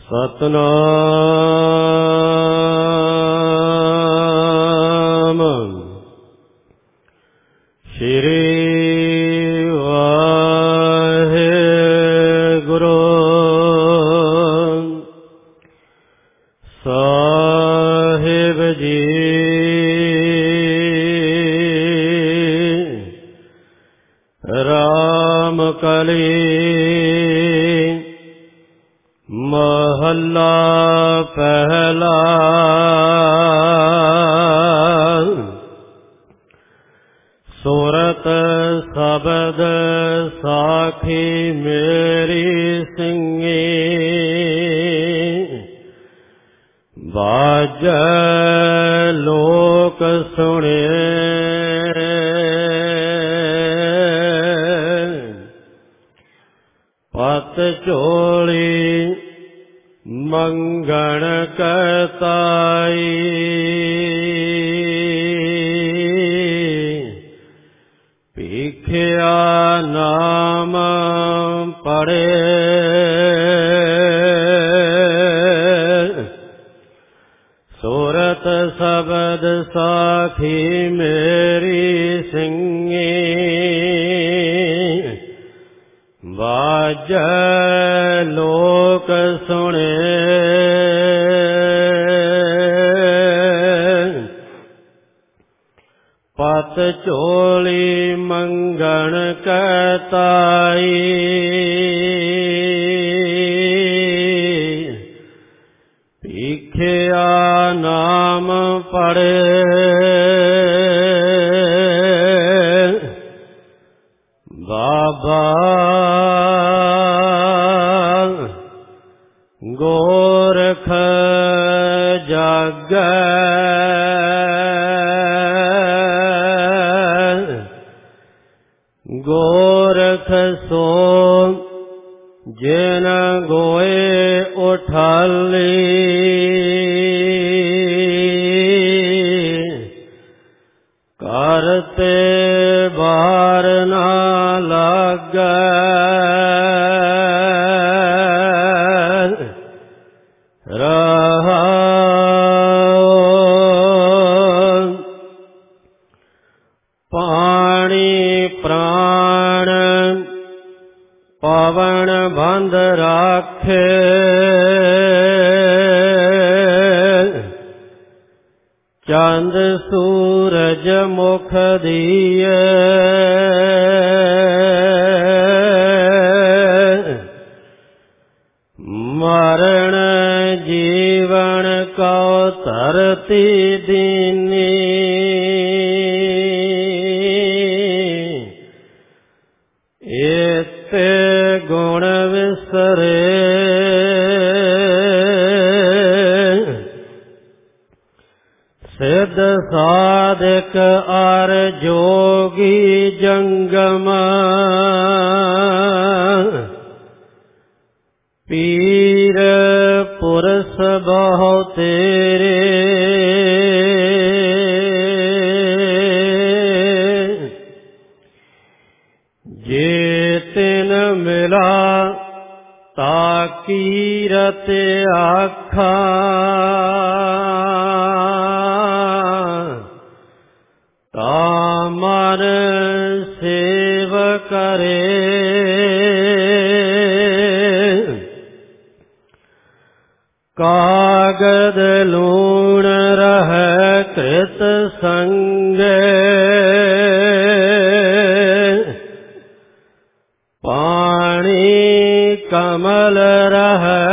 ਸਤਨਾਮ ਸ਼੍ਰੀ ਵਾਹਿਗੁਰੂ ਸਾਹਿਬ ਜੀ। ਰਾਮ ਕਲੀ ਮਹੱਲਾ ਪਹਿਲਾ। ਸੁਰਤ ਸ਼ਬਦ ਸਾਖੀ ਮੇਰੀ ਸਿੰਘੀ, ਬਾਜੈ ਲੋਕ ਸੁਣੇ। ਪਤ ਝੋਲੀ ਮੰਗਣ ਕਰਤਾਈ, ਭੀਖਿਆ ਨਾਮ ਪੜ੍ਹੇ। ਸੁਰਤ ਸ਼ਬਦ ਸਾਖੀ ਮੇਰੀ ਸਿੰਘੀ, ਬਾਜੈ ਲੋਕ ਸੁਣੇ। ਪਤ ਝੋਲੀ ਮੰਗਣ ਕਰਤਾਈ, ਭੀਖਿਆ ਨਾਮ ਪੜ੍ਹੇ। ਬਾਬਾ ਗੋਰਖ ਜਾਗੈ, ਗੋਰਖ ਸੋ ਜਿਨ ਗੋਏ ਉਠਾਲੀ। ਕਰਤੇ ਬਾਰ ਨਾ ਲਾਗੈ, ਪਾਣੀ ਪ੍ਰਾਣ ਪਵਨ ਬੰਧ ਰਾਖੇ। ਚੰਦ ਸੂਰਜ ਮੁਖ ਦੀਏ, ਮਰਨ ਜੀਵਨ ਕਉ ਧਰਤੀ ਦੀਨੀ। ਏਤੇ ਗੁਣ ਵਿਸਰੇ, ਸਿੱਧ ਸਾਧਕ ਅਰ ਜੋਗੀ ਜੰਗਮ। ਪੀਰ ਪੁਰਸ ਬਹੁ ਤੇਰੇ, ਜੇ ਤਿਨ ਮਿਲਾ ਤਾ ਕੀਰਤ ਆਖਾਂ। ਤਾ ਮਨ ਸੇਵ ਕਰੇ, ਕਾਗਦ ਲੂਣ ਰਹਿ ਕ੍ਰਿਤ ਸੰਗੇ। ਪਾਣੀ ਕਮਲ ਰਹਿ,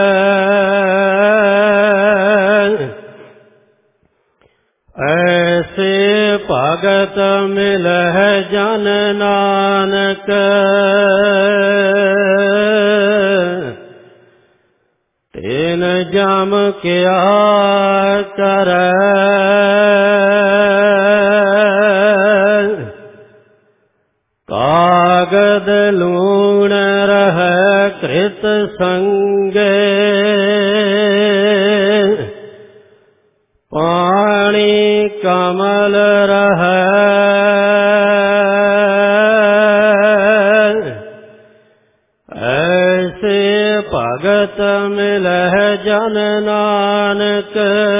ਐਸੇ ਭਗਤ ਮਿਲਹਿ ਜਨ ਨਾਨਕ। ਤਿਨ ਜਮ ਕਿਆ ਕਰੈ, ਕਾਗਦ ਲੂਣ ਰਹਿ ਕ੍ਰਿਤ ਸੰਗੇ। ਪਾਣੀ ਕਮਲ ਰਹਿ, ਐਸੇ ਭਗਤ ਅੰਮ੍ਰਿਤ ਮਿਲਹਿ ਜਨ ਨਾਨਕ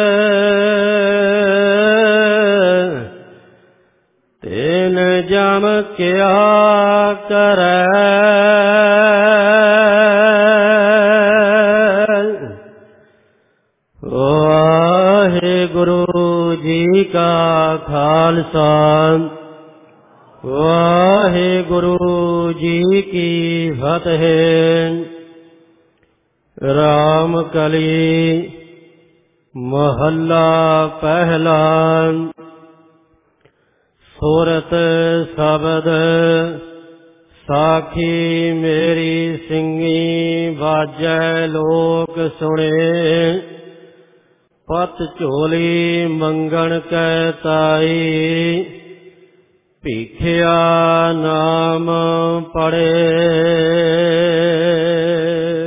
ਤੈਨ ਜਮ ਕਿਆ ਕਰੈ ਵਾਹਿਗੁਰੂ ਜੀ ਕਾ ਖਾਲਸਾ ਵਾਹਿਗੁਰੂ ਜੀ ਕੀ ਫਤਿਹ। ਰਾਮ ਕਲੀ ਮਹੱਲਾ ਪਹਿਲਾ। ਸੁਰਤ ਸ਼ਬਦ ਸਾਖੀ ਮੇਰੀ ਸਿੰਘੀ ਬਾਜੈ ਲੋਕ ਸੁਣੇ। ਪਤ ਝੋਲੀ ਮੰਗਣ ਕੈ ਤਾਈ ਭੀਖਿਆ ਨਾਮ ਪੜ੍ਹੇ।